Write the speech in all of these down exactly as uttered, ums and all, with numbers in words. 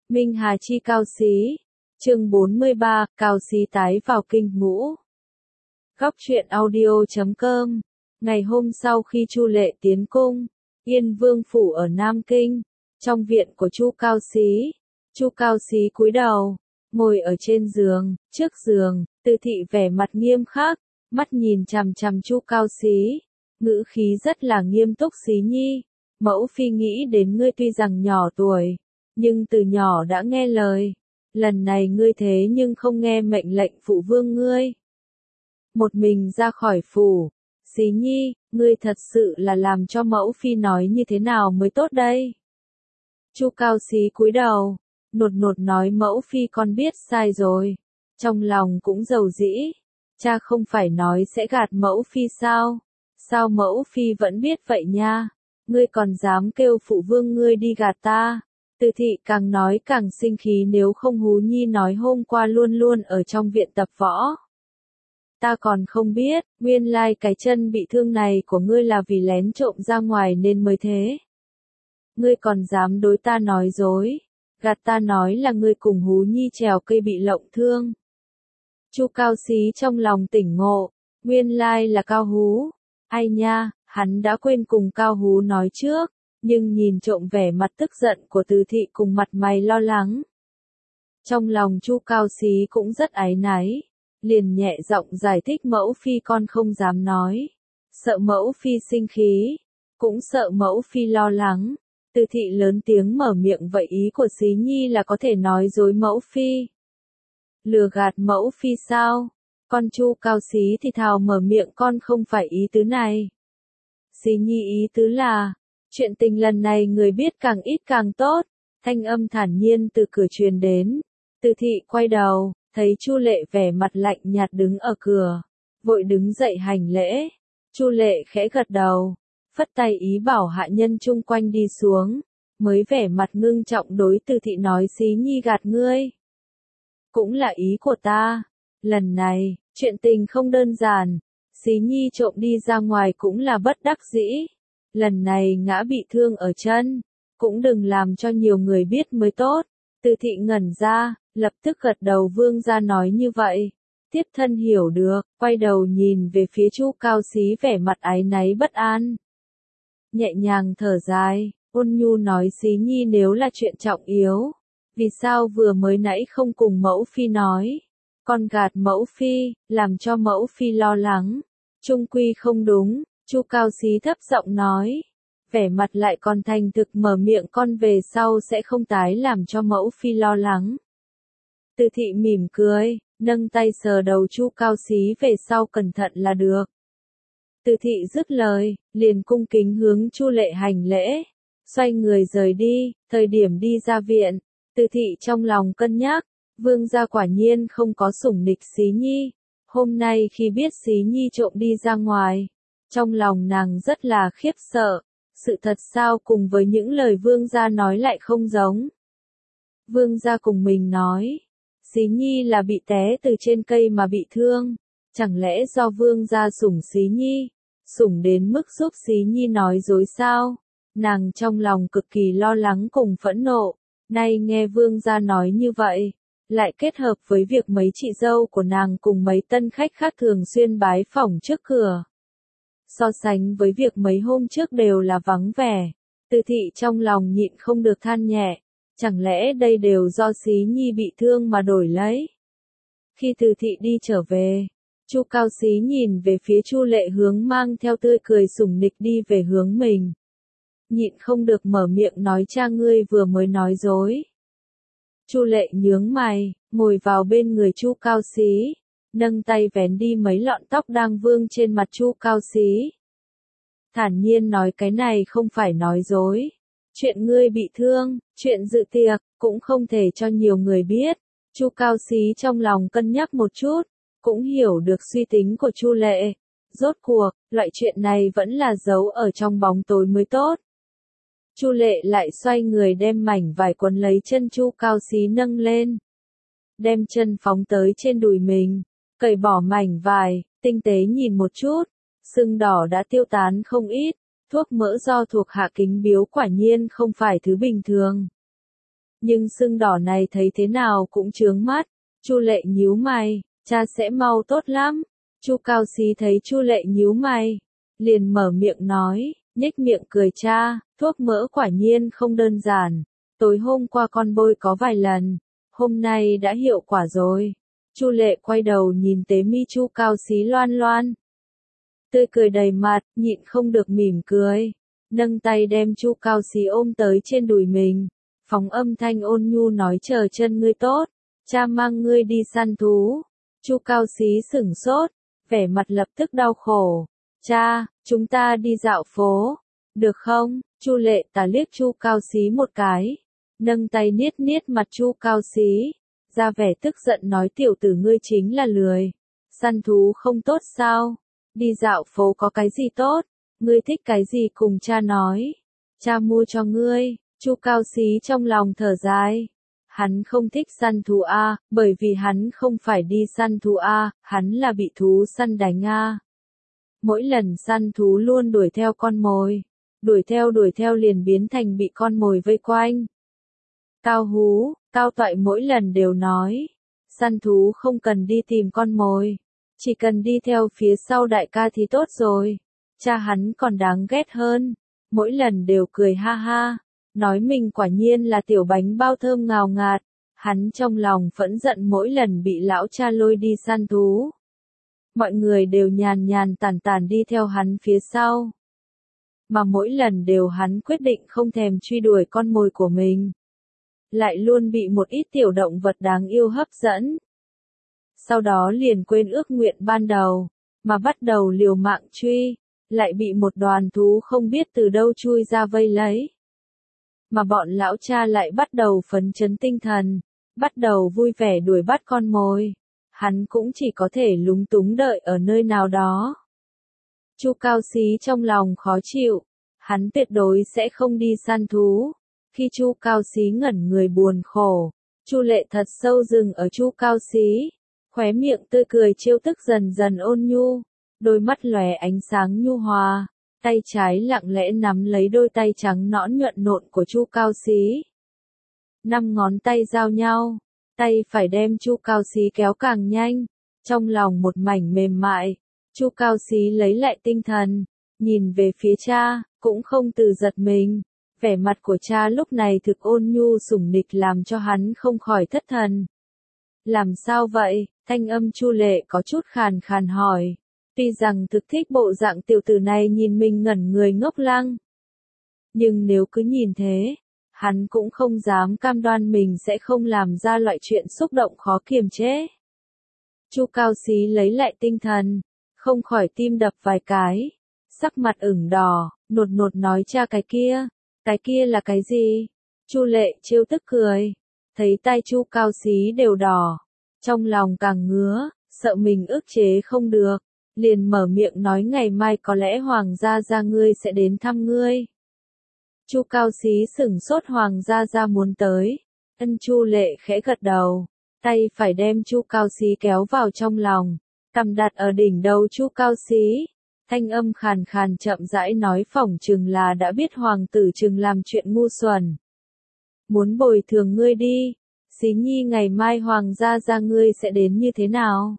Minh Hà chi Cao Xí. Chương bốn mươi ba, Cao Xí tái vào kinh ngũ. Góc truyện audio chấm com. Ngày hôm sau khi Chu Lệ tiến cung, Yên Vương phủ ở Nam Kinh, trong viện của Chu Cao Xí, Chu Cao Xí cúi đầu, ngồi ở trên giường, trước giường, Từ Thị vẻ mặt nghiêm khắc, mắt nhìn chằm chằm Chu Cao Xí, ngữ khí rất là nghiêm túc. Xí nhi, mẫu phi nghĩ đến ngươi tuy rằng nhỏ tuổi, nhưng từ nhỏ đã nghe lời, lần này ngươi thế nhưng không nghe mệnh lệnh phụ vương ngươi, một mình ra khỏi phủ. Xí nhi, ngươi thật sự là làm cho mẫu phi nói như thế nào mới tốt đây? Chu Cao Xí cúi đầu, nột nột nói, mẫu phi con biết sai rồi, trong lòng cũng giàu dĩ, cha không phải nói sẽ gạt mẫu phi sao? Sao mẫu phi vẫn biết vậy nha? Ngươi còn dám kêu phụ vương ngươi đi gạt ta? Từ Thị càng nói càng sinh khí, nếu không Hú Nhi nói hôm qua luôn luôn ở trong viện tập võ. Ta còn không biết, nguyên lai cái chân bị thương này của ngươi là vì lén trộm ra ngoài nên mới thế. Ngươi còn dám đối ta nói dối, gạt ta nói là ngươi cùng Hú Nhi trèo cây bị lộng thương. Chu Cao Xí trong lòng tỉnh ngộ, nguyên lai là Cao Hú. Ai nha, hắn đã quên cùng Cao Hú nói trước, nhưng nhìn trộm vẻ mặt tức giận của Từ Thị cùng mặt mày lo lắng. Trong lòng Chu Cao Xí cũng rất áy náy, liền nhẹ giọng giải thích, mẫu phi con không dám nói, sợ mẫu phi sinh khí, cũng sợ mẫu phi lo lắng. Từ Thị lớn tiếng mở miệng, vậy ý của Xí nhi là có thể nói dối mẫu phi, lừa gạt mẫu phi sao? Con Chu Cao Xí thì thào mở miệng, con không phải ý tứ này. Xí nhi ý tứ là, chuyện tình lần này người biết càng ít càng tốt. Thanh âm thản nhiên từ cửa truyền đến. Từ Thị quay đầu, thấy Chu Lệ vẻ mặt lạnh nhạt đứng ở cửa, vội đứng dậy hành lễ. Chu Lệ khẽ gật đầu, phất tay ý bảo hạ nhân chung quanh đi xuống, mới vẻ mặt ngưng trọng đối Từ Thị nói, Xí nhi gạt ngươi, cũng là ý của ta. Lần này, chuyện tình không đơn giản, Xí nhi trộm đi ra ngoài cũng là bất đắc dĩ. Lần này ngã bị thương ở chân, cũng đừng làm cho nhiều người biết mới tốt. Từ Thị ngẩn ra, lập tức gật đầu, vương gia nói như vậy, thiếp thân hiểu được, quay đầu nhìn về phía Chu Cao Xí vẻ mặt áy náy bất an. Nhẹ nhàng thở dài, ôn nhu nói, Xí nhi nếu là chuyện trọng yếu, vì sao vừa mới nãy không cùng mẫu phi nói? Con gạt mẫu phi, làm cho mẫu phi lo lắng, chung quy không đúng. Chu Cao Xí thấp giọng nói, vẻ mặt lại còn thành thực mở miệng, con về sau sẽ không tái làm cho mẫu phi lo lắng. Từ Thị mỉm cười, nâng tay sờ đầu Chu Cao Xí, về sau cẩn thận là được. Từ Thị dứt lời, liền cung kính hướng Chu Lệ hành lễ, xoay người rời đi. Thời điểm đi ra viện, Từ Thị trong lòng cân nhắc, vương gia quả nhiên không có sủng nịch Xí nhi. Hôm nay khi biết Xí nhi trộm đi ra ngoài, trong lòng nàng rất là khiếp sợ, sự thật sao cùng với những lời vương gia nói lại không giống. Vương gia cùng mình nói, Xí nhi là bị té từ trên cây mà bị thương, chẳng lẽ do vương gia sủng Xí nhi, sủng đến mức giúp Xí nhi nói dối sao? Nàng trong lòng cực kỳ lo lắng cùng phẫn nộ, nay nghe vương gia nói như vậy, lại kết hợp với việc mấy chị dâu của nàng cùng mấy tân khách khác thường xuyên bái phỏng trước cửa. So sánh với việc mấy hôm trước đều là vắng vẻ, Từ Thị trong lòng nhịn không được than nhẹ, chẳng lẽ đây đều do Xí nhi bị thương mà đổi lấy? Khi Từ Thị đi trở về, Chu Cao Xí nhìn về phía Chu Lệ hướng mang theo tươi cười sủng nịch đi về hướng mình. Nhịn không được mở miệng nói, cha ngươi vừa mới nói dối. Chu Lệ nhướng mày, ngồi vào bên người Chu Cao Xí, nâng tay vén đi mấy lọn tóc đang vương trên mặt Chu Cao Xí. Thản nhiên nói, cái này không phải nói dối. Chuyện ngươi bị thương, chuyện dự tiệc, cũng không thể cho nhiều người biết. Chu Cao Xí trong lòng cân nhắc một chút, cũng hiểu được suy tính của Chu Lệ. Rốt cuộc, loại chuyện này vẫn là giấu ở trong bóng tối mới tốt. Chu Lệ lại xoay người đem mảnh vải quấn lấy chân Chu Cao Xí nâng lên, đem chân phóng tới trên đùi mình, cởi bỏ mảnh vải, tinh tế nhìn một chút, sưng đỏ đã tiêu tán không ít, thuốc mỡ do thuộc hạ kính biếu quả nhiên không phải thứ bình thường. Nhưng sưng đỏ này thấy thế nào cũng chướng mắt. Chu Lệ nhíu mày, cha sẽ mau tốt lắm. Chu Cao Xí thấy Chu Lệ nhíu mày, liền mở miệng nói, nhếch miệng cười cha, thuốc mỡ quả nhiên không đơn giản. Tối hôm qua con bôi có vài lần, hôm nay đã hiệu quả rồi. Chu Lệ quay đầu nhìn tế mi Chu Cao Xí loan loan. Tươi cười đầy mặt, nhịn không được mỉm cười. Nâng tay đem Chu Cao Xí ôm tới trên đùi mình. Phóng âm thanh ôn nhu nói chờ chân ngươi tốt. Cha mang ngươi đi săn thú. Chu Cao Xí sửng sốt, vẻ mặt lập tức đau khổ. Cha, chúng ta đi dạo phố. Được không? Chu Lệ tà liếc Chu Cao Xí một cái. Nâng tay niết niết mặt Chu Cao Xí. Ra vẻ tức giận nói tiểu tử ngươi chính là lười. Săn thú không tốt sao? Đi dạo phố có cái gì tốt? Ngươi thích cái gì cùng cha nói. Cha mua cho ngươi. Chu Cao Xí trong lòng thở dài. Hắn không thích săn thú a, bởi vì hắn không phải đi săn thú a, hắn là bị thú săn đánh a. Mỗi lần săn thú luôn đuổi theo con mồi, đuổi theo đuổi theo liền biến thành bị con mồi vây quanh. Cao Hú, Cao Toại mỗi lần đều nói, săn thú không cần đi tìm con mồi, chỉ cần đi theo phía sau đại ca thì tốt rồi. Cha hắn còn đáng ghét hơn, mỗi lần đều cười ha ha, nói mình quả nhiên là tiểu bánh bao thơm ngào ngạt. Hắn trong lòng phẫn giận mỗi lần bị lão cha lôi đi săn thú. Mọi người đều nhàn nhàn tản tản đi theo hắn phía sau. Mà mỗi lần đều hắn quyết định không thèm truy đuổi con mồi của mình. Lại luôn bị một ít tiểu động vật đáng yêu hấp dẫn. Sau đó liền quên ước nguyện ban đầu, mà bắt đầu liều mạng truy, lại bị một đoàn thú không biết từ đâu chui ra vây lấy. Mà bọn lão cha lại bắt đầu phấn chấn tinh thần, bắt đầu vui vẻ đuổi bắt con mồi. Hắn cũng chỉ có thể lúng túng đợi ở nơi nào đó. Chu Cao Xí trong lòng khó chịu, hắn tuyệt đối sẽ không đi săn thú. Khi Chu Cao Xí ngẩn người buồn khổ, Chu Lệ thật sâu dừng ở Chu Cao Xí, khóe miệng tươi cười trêu tức dần dần ôn nhu, đôi mắt lóe ánh sáng nhu hòa, tay trái lặng lẽ nắm lấy đôi tay trắng nõn nhuận nộn của Chu Cao Xí. Năm ngón tay giao nhau, tay phải đem Chu Cao Xí kéo càng nhanh, trong lòng một mảnh mềm mại. Chu Cao Xí lấy lại tinh thần, nhìn về phía cha, cũng không từ giật mình. Vẻ mặt của cha lúc này thực ôn nhu sủng nịch làm cho hắn không khỏi thất thần. Làm sao vậy? Thanh âm Chu Lệ có chút khàn khàn hỏi. Tuy rằng thực thích bộ dạng tiểu tử này nhìn mình ngẩn người ngốc lăng. Nhưng nếu cứ nhìn thế, hắn cũng không dám cam đoan mình sẽ không làm ra loại chuyện xúc động khó kiềm chế. Chu Cao Xí lấy lại tinh thần, không khỏi tim đập vài cái, sắc mặt ửng đỏ, nột nột nói cha cái kia, cái kia là cái gì? Chu Lệ trêu tức cười, thấy tay Chu Cao Xí đều đỏ, trong lòng càng ngứa, sợ mình ức chế không được, liền mở miệng nói ngày mai có lẽ Hoàng gia gia ngươi sẽ đến thăm ngươi. Chu Cao Xí sửng sốt Hoàng gia gia muốn tới, ân Chu Lệ khẽ gật đầu, tay phải đem Chu Cao Xí kéo vào trong lòng, cầm đặt ở đỉnh đầu Chu Cao Xí, thanh âm khàn khàn chậm rãi nói phỏng chừng là đã biết hoàng tử chừng làm chuyện ngu xuẩn. Muốn bồi thường ngươi đi, Xí Nhi ngày mai Hoàng gia gia ngươi sẽ đến như thế nào?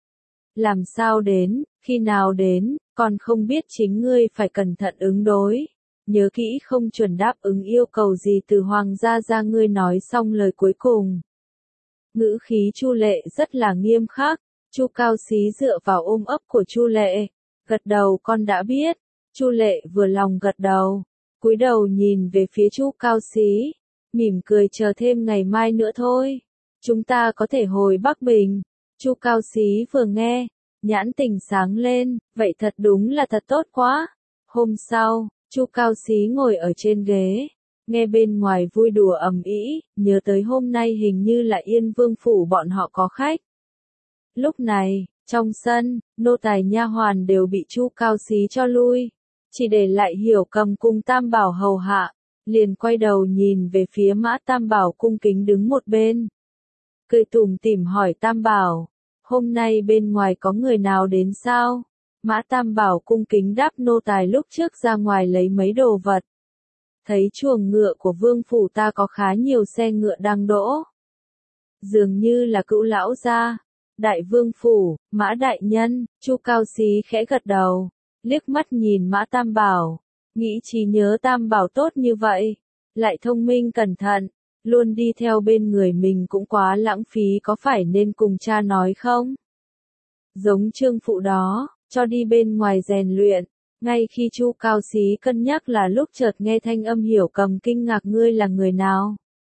Làm sao đến, khi nào đến, còn không biết chính ngươi phải cẩn thận ứng đối. Nhớ kỹ không chuẩn đáp ứng yêu cầu gì từ Hoàng gia gia ngươi nói xong lời cuối cùng. Ngữ khí Chu Lệ rất là nghiêm khắc, Chu Cao Xí dựa vào ôm ấp của Chu Lệ, gật đầu con đã biết. Chu Lệ vừa lòng gật đầu, cúi đầu nhìn về phía Chu Cao Xí, mỉm cười chờ thêm ngày mai nữa thôi. Chúng ta có thể hồi Bắc Bình. Chu Cao Xí vừa nghe, nhãn tình sáng lên, vậy thật đúng là thật tốt quá. Hôm sau, Chu Cao Xí ngồi ở trên ghế, nghe bên ngoài vui đùa ầm ĩ, nhớ tới hôm nay hình như là Yên Vương phủ bọn họ có khách. Lúc này, trong sân, nô tài nha hoàn đều bị Chu Cao Xí cho lui, chỉ để lại Hiểu Cầm cùng Tam Bảo hầu hạ, liền quay đầu nhìn về phía Mã Tam Bảo cung kính đứng một bên. Cười tủm tỉm hỏi Tam Bảo, hôm nay bên ngoài có người nào đến sao? Mã Tam Bảo cung kính đáp nô tài lúc trước ra ngoài lấy mấy đồ vật. thấy chuồng ngựa của vương phủ ta có khá nhiều xe ngựa đang đỗ. Dường như là cữu lão gia. Đại vương phủ, Mã đại nhân, Chu Cao Xí khẽ gật đầu, liếc mắt nhìn Mã Tam Bảo, nghĩ trí nhớ Tam Bảo tốt như vậy, lại thông minh cẩn thận, luôn đi theo bên người mình cũng quá lãng phí, có phải nên cùng cha nói không? Giống Trương phụ đó, cho đi bên ngoài rèn luyện. Ngay khi Chu Cao Xí cân nhắc là lúc chợt nghe thanh âm Hiểu Cầm kinh ngạc, ngươi là người nào?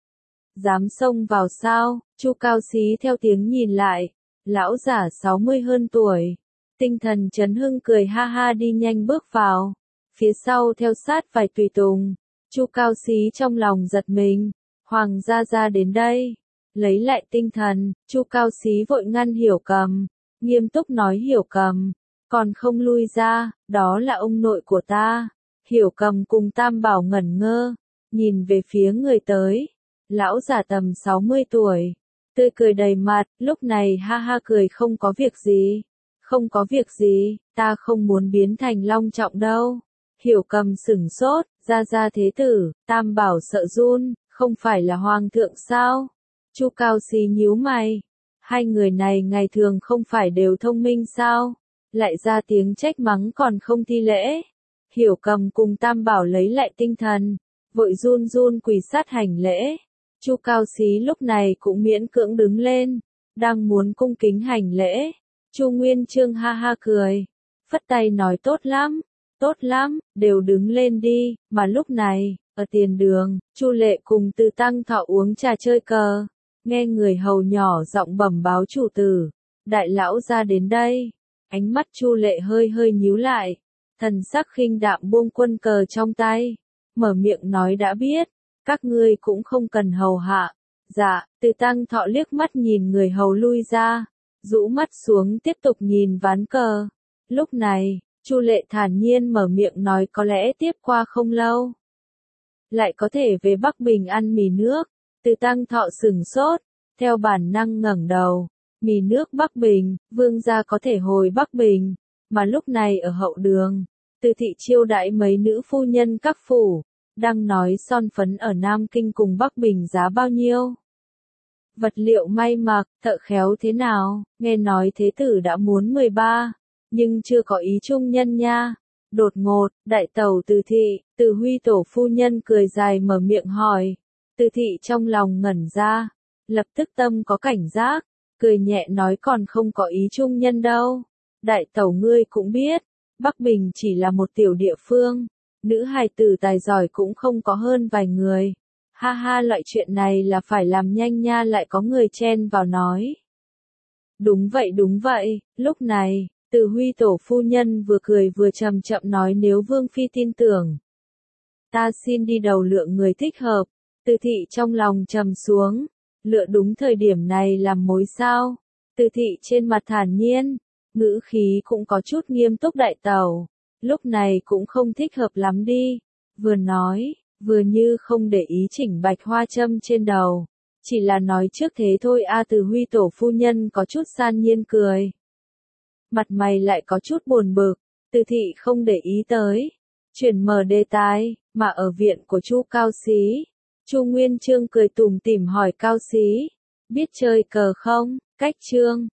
Dám xông vào sao? Chu Cao Xí theo tiếng nhìn lại, lão giả sáu mươi hơn tuổi, tinh thần chấn hưng cười ha ha đi nhanh bước vào, phía sau theo sát vài tùy tùng. Chu Cao Xí trong lòng giật mình, Hoàng gia gia đến đây. Lấy lại tinh thần, Chu Cao Xí vội ngăn Hiểu Cầm, nghiêm túc nói, Hiểu Cầm, còn không lui ra, đó là ông nội của ta. Hiểu Cầm cùng Tam Bảo ngẩn ngơ, nhìn về phía người tới, lão giả tầm sáu mươi tuổi, tươi cười đầy mặt, lúc này ha ha cười, không có việc gì, không có việc gì, ta không muốn biến thành long trọng đâu. Hiểu Cầm sửng sốt, gia gia thế tử, Tam Bảo sợ run, không phải là hoàng thượng sao? Chu Cao Xí nhíu mày, hai người này ngày thường không phải đều thông minh sao? Lại ra tiếng trách mắng còn không thi lễ. Hiểu Cầm cùng Tam Bảo lấy lại tinh thần, vội run run quỳ sát hành lễ. Chu Cao Xí lúc này cũng miễn cưỡng đứng lên, đang muốn cung kính hành lễ. Chu Nguyên Chương ha ha cười, phất tay nói, tốt lắm, tốt lắm, đều đứng lên đi. Mà lúc này, ở tiền đường, Chu Lệ cùng Từ Tăng Thọ uống trà chơi cờ, nghe người hầu nhỏ giọng bẩm báo, chủ tử, đại lão ra đến đây. Ánh mắt Chu Lệ hơi hơi nhíu lại, thần sắc khinh đạm buông quân cờ trong tay, mở miệng nói, đã biết, các ngươi cũng không cần hầu hạ. Dạ. Từ Tăng Thọ liếc mắt nhìn người hầu lui ra, rũ mắt xuống tiếp tục nhìn ván cờ. Lúc này, Chu Lệ thản nhiên mở miệng nói, có lẽ tiếp qua không lâu lại có thể về Bắc Bình ăn mì nước. Từ Tăng Thọ sửng sốt, theo bản năng ngẩng đầu. Mì nước Bắc Bình, vương gia có thể hồi Bắc Bình, mà lúc này ở hậu đường, Từ thị chiêu đãi mấy nữ phu nhân các phủ, đang nói son phấn ở Nam Kinh cùng Bắc Bình giá bao nhiêu. Vật liệu may mặc, thợ khéo thế nào, nghe nói thế tử đã muốn mười ba, nhưng chưa có ý trung nhân nha. Đột ngột, đại tẩu Từ thị, Từ Huy tổ phu nhân cười dài mở miệng hỏi. Từ thị trong lòng ngẩn ra, lập tức tâm có cảnh giác, cười nhẹ nói, còn không có ý trung nhân đâu. Đại tẩu ngươi cũng biết, Bắc Bình chỉ là một tiểu địa phương, nữ hài tử tài giỏi cũng không có hơn vài người. Ha ha, loại chuyện này là phải làm nhanh nha. Lại có người chen vào nói. Đúng vậy đúng vậy. Lúc này, Từ Huy tổ phu nhân vừa cười vừa chậm chậm nói, nếu vương phi tin tưởng, ta xin đi đầu lựa người thích hợp. Từ thị trong lòng trầm xuống, lựa đúng thời điểm này làm mối sao? Từ thị trên mặt thản nhiên, ngữ khí cũng có chút nghiêm túc, đại tẩu, lúc này cũng không thích hợp lắm đi. Vừa nói, vừa như không để ý chỉnh bạch hoa châm trên đầu, chỉ là nói trước thế thôi a. Từ Huy tổ phu nhân có chút san nhiên cười, mặt mày lại có chút buồn bực. Từ thị không để ý tới, chuyển mở đề tài, mà ở viện của Chu Cao Xí, Chu Nguyên Chương cười tủm tỉm hỏi, Cao Xí, biết chơi cờ không? Cách Chương